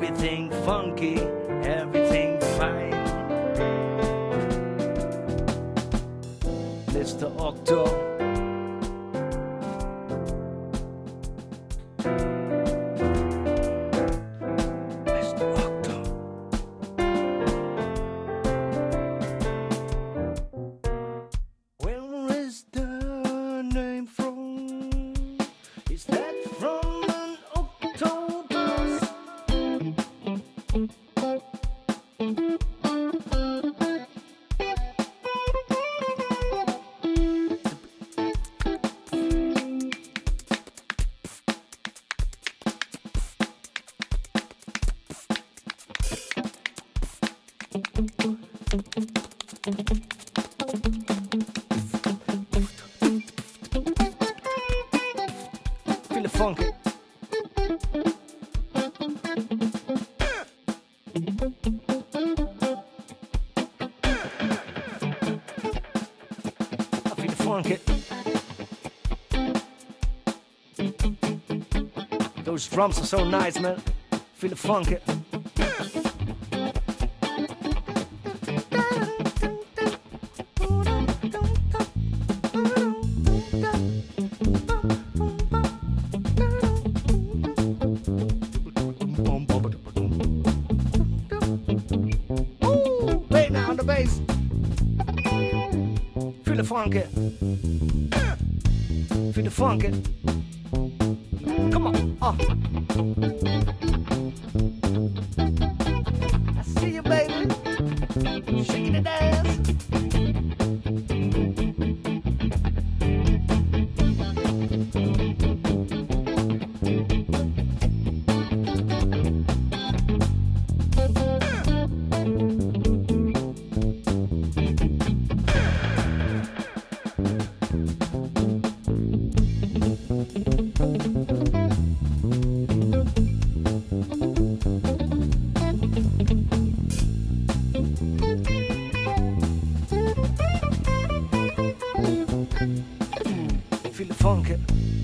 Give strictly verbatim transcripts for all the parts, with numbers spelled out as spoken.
everything funky, everything fine. Mister Octo. Mister Octo. Where is the name from? Is that from an octopus? Feel the funky. I feel the funky. Those drums are so nice, man. Feel the funky. Ooh, play now on the bass. Feel the funky. Feel the funky. Come on. Oh. I see you, baby. Shaking the dance. Feel the funky.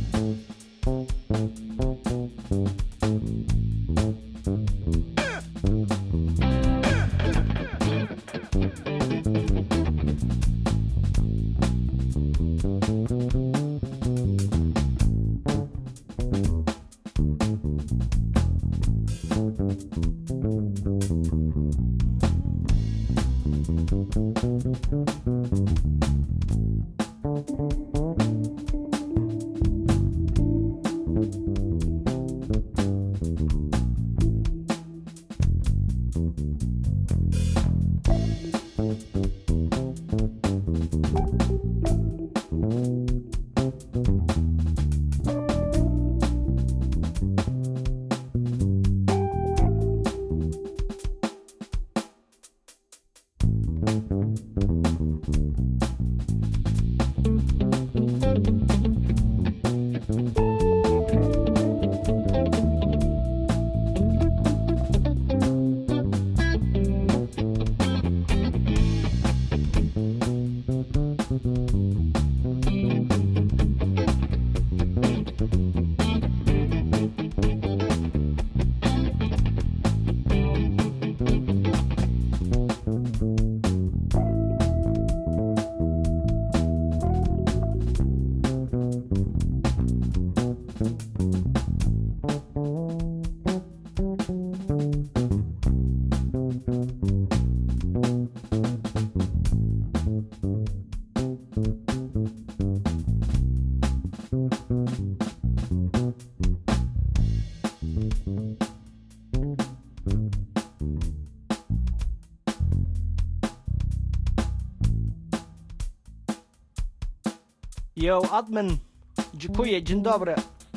Yo, admin, dziękuję, dzień dobry.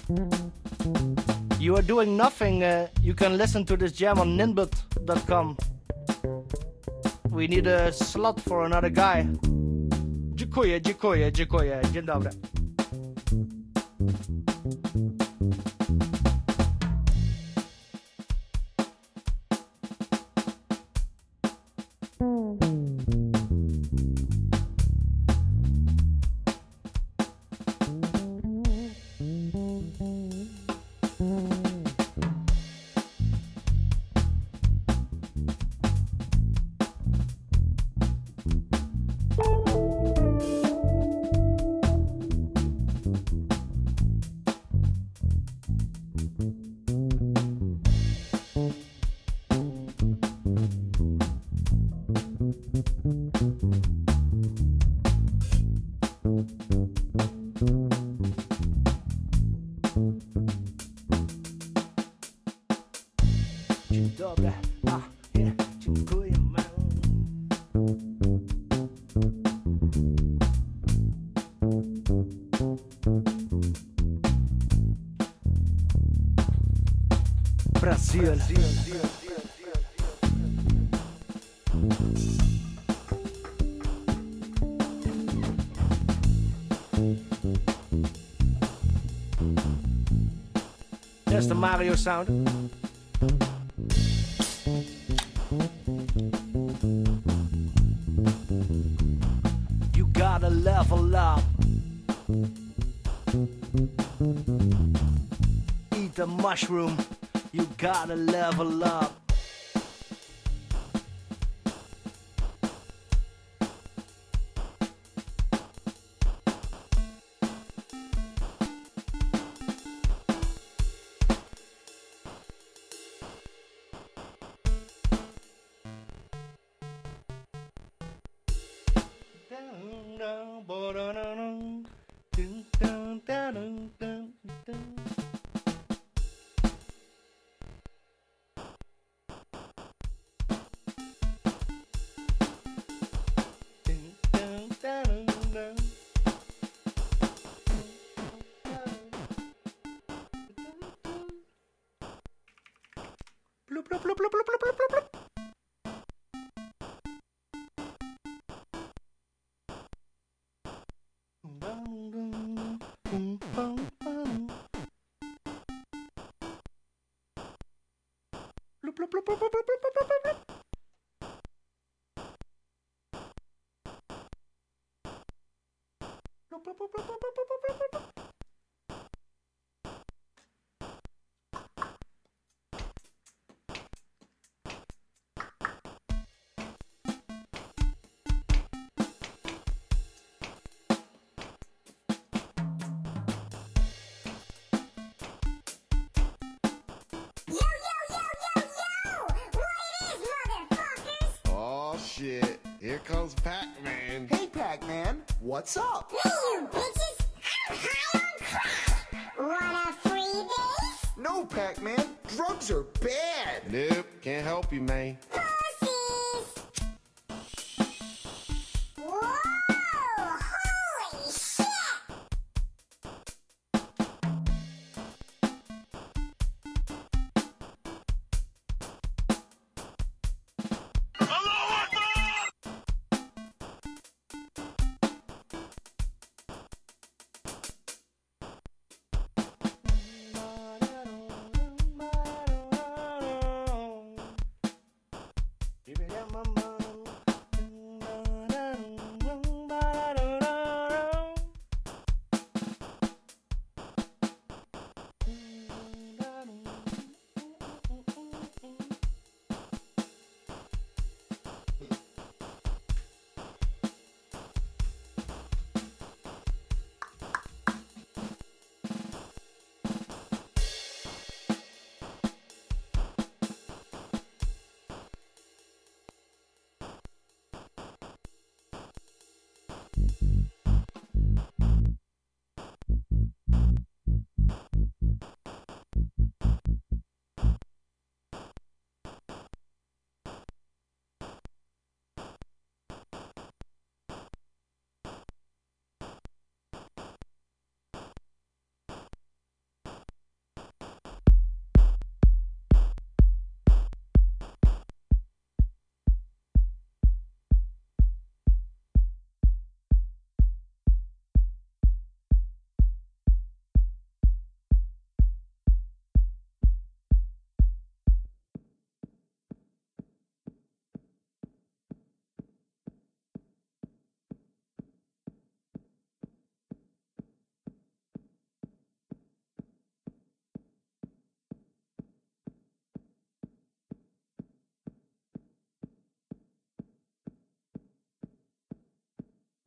You are doing nothing. Uh, you can listen to this jam on ninbit dot com. We need a slot for another guy. Dziękuję, dziękuję, dziękuję, dzień dobry. Dzień dobry, a nie, dziękuję man. Brasil, Brasil. That's the Mario sound. You gotta level up. Eat the mushroom. You gotta level up. Bloop, bloop, bloop, bloop, bloop, bloop, bloop, bloop. Shit, here comes Pac-Man. Hey, Pac-Man, what's up? Hey, you bitches! I'm high on crack! Want a freebie? No, Pac-Man, drugs are bad. Nope, can't help you, man.